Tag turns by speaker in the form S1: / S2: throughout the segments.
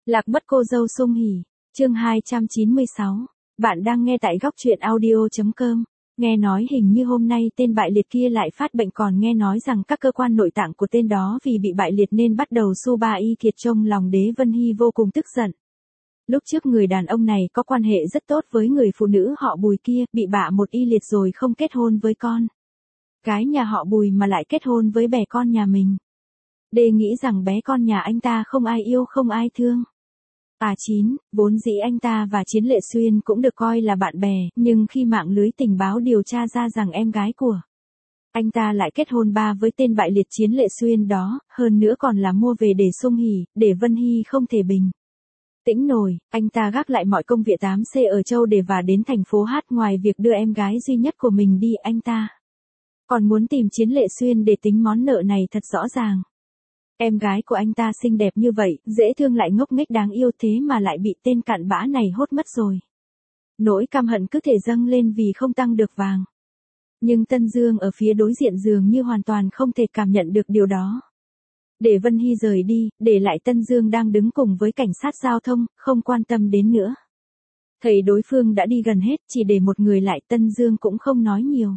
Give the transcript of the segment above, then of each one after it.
S1: Lạc mất cô dâu Sung Hỉ, chương 296. Bạn đang nghe tại góc truyện audio.com. Nghe nói hình như hôm nay tên bại liệt kia lại phát bệnh, còn nghe nói rằng các cơ quan nội tạng của tên đó vì bị bại liệt nên bắt đầu su ba y kiệt. Trong lòng Đế Vân Hy vô cùng tức giận. Lúc trước người đàn ông này có quan hệ rất tốt với người phụ nữ họ Bùi kia, bị bạ một y liệt rồi không kết hôn với con gái nhà họ Bùi mà lại kết hôn với bè con nhà mình. Đê nghĩ rằng bé con nhà anh ta không ai yêu không ai thương. Vốn dĩ anh ta và Chiến Lệ Xuyên cũng được coi là bạn bè, nhưng khi mạng lưới tình báo điều tra ra rằng em gái của anh ta lại kết hôn với tên bại liệt Chiến Lệ Xuyên đó, hơn nữa còn là mua về để Sung Hỉ, để Vân Hy không thể bình tĩnh nổi, anh ta gác lại mọi công việc 8C ở Châu Đề và đến thành phố Hát. Ngoài việc đưa em gái duy nhất của mình đi, anh ta còn muốn tìm Chiến Lệ Xuyên để tính món nợ này thật rõ ràng. Em gái của anh ta xinh đẹp như vậy, dễ thương lại ngốc nghếch đáng yêu, thế mà lại bị tên cặn bã này hốt mất rồi. Nỗi căm hận cứ thể dâng lên vì không tăng được vàng. Nhưng Tân Dương ở phía đối diện dường như hoàn toàn không thể cảm nhận được điều đó. Để Vân Hy rời đi, để lại Tân Dương đang đứng cùng với cảnh sát giao thông, không quan tâm đến nữa. Thấy đối phương đã đi gần hết, chỉ để một người lại, Tân Dương cũng không nói nhiều.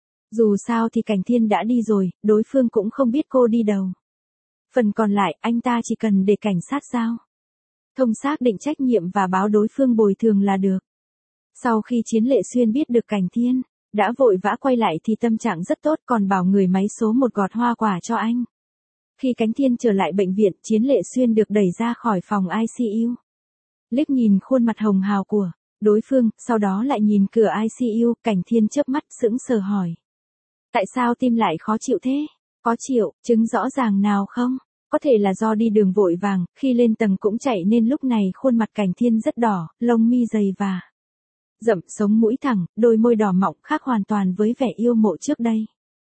S1: Dù sao thì Cảnh Thiên đã đi rồi, đối phương cũng không biết cô đi đâu. Phần còn lại, anh ta chỉ cần để cảnh sát giao thông xác định trách nhiệm và báo đối phương bồi thường là được. Sau khi Chiến Lệ Xuyên biết được Cảnh Thiên đã vội vã quay lại thì tâm trạng rất tốt, còn bảo người máy số 1 gọt hoa quả cho anh. Khi Cảnh Thiên trở lại bệnh viện, Chiến Lệ Xuyên được đẩy ra khỏi phòng ICU. Liếc nhìn khuôn mặt hồng hào của đối phương, sau đó lại nhìn cửa ICU, Cảnh Thiên chớp mắt sững sờ hỏi. Tại sao tim lại khó chịu thế? Có chịu chứng rõ ràng nào không? Có thể là do đi đường vội vàng, khi lên tầng cũng chạy nên lúc này khuôn mặt Cảnh Thiên rất đỏ, lông mi dày và rậm, sống mũi thẳng, đôi môi đỏ mọng, khác hoàn toàn với vẻ yêu mộ trước đây.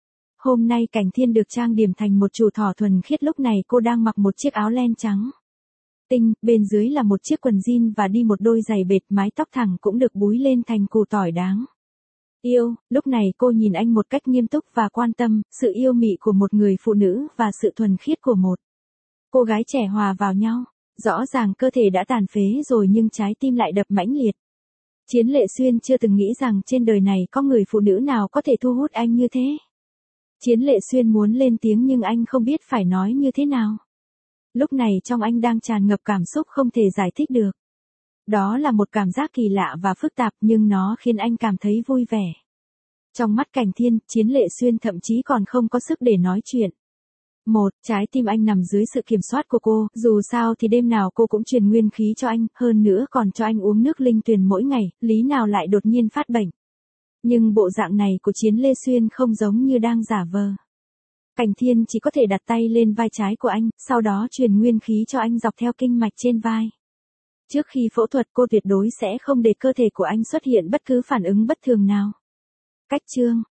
S1: Hôm nay Cảnh Thiên được trang điểm thành một chủ thỏ thuần khiết, lúc này cô đang mặc một chiếc áo len trắng tinh, bên dưới là một chiếc quần jean và đi một đôi giày bệt, mái tóc thẳng cũng được búi lên thành củ tỏi đáng yêu. Lúc này cô nhìn anh một cách nghiêm túc và quan tâm, sự yêu mị của một người phụ nữ và sự thuần khiết của một cô gái trẻ hòa vào nhau. Rõ ràng cơ thể đã tàn phế rồi nhưng trái tim lại đập mãnh liệt. Chiến Lệ Xuyên chưa từng nghĩ rằng trên đời này có người phụ nữ nào có thể thu hút anh như thế. Chiến Lệ Xuyên muốn lên tiếng nhưng anh không biết phải nói như thế nào. Lúc này trong anh đang tràn ngập cảm xúc không thể giải thích được. Đó là một cảm giác kỳ lạ và phức tạp nhưng nó khiến anh cảm thấy vui vẻ. Trong mắt Cảnh Thiên, Chiến Lệ Xuyên thậm chí còn không có sức để nói chuyện. Trái tim anh nằm dưới sự kiểm soát của cô, dù sao thì đêm nào cô cũng truyền nguyên khí cho anh, hơn nữa còn cho anh uống nước linh tuyền mỗi ngày, lý nào lại đột nhiên phát bệnh. Nhưng bộ dạng này của Chiến Lệ Xuyên không giống như đang giả vờ. Cảnh Thiên chỉ có thể đặt tay lên vai trái của anh, sau đó truyền nguyên khí cho anh dọc theo kinh mạch trên vai. Trước khi phẫu thuật cô tuyệt đối sẽ không để cơ thể của anh xuất hiện bất cứ phản ứng bất thường nào. Cách chương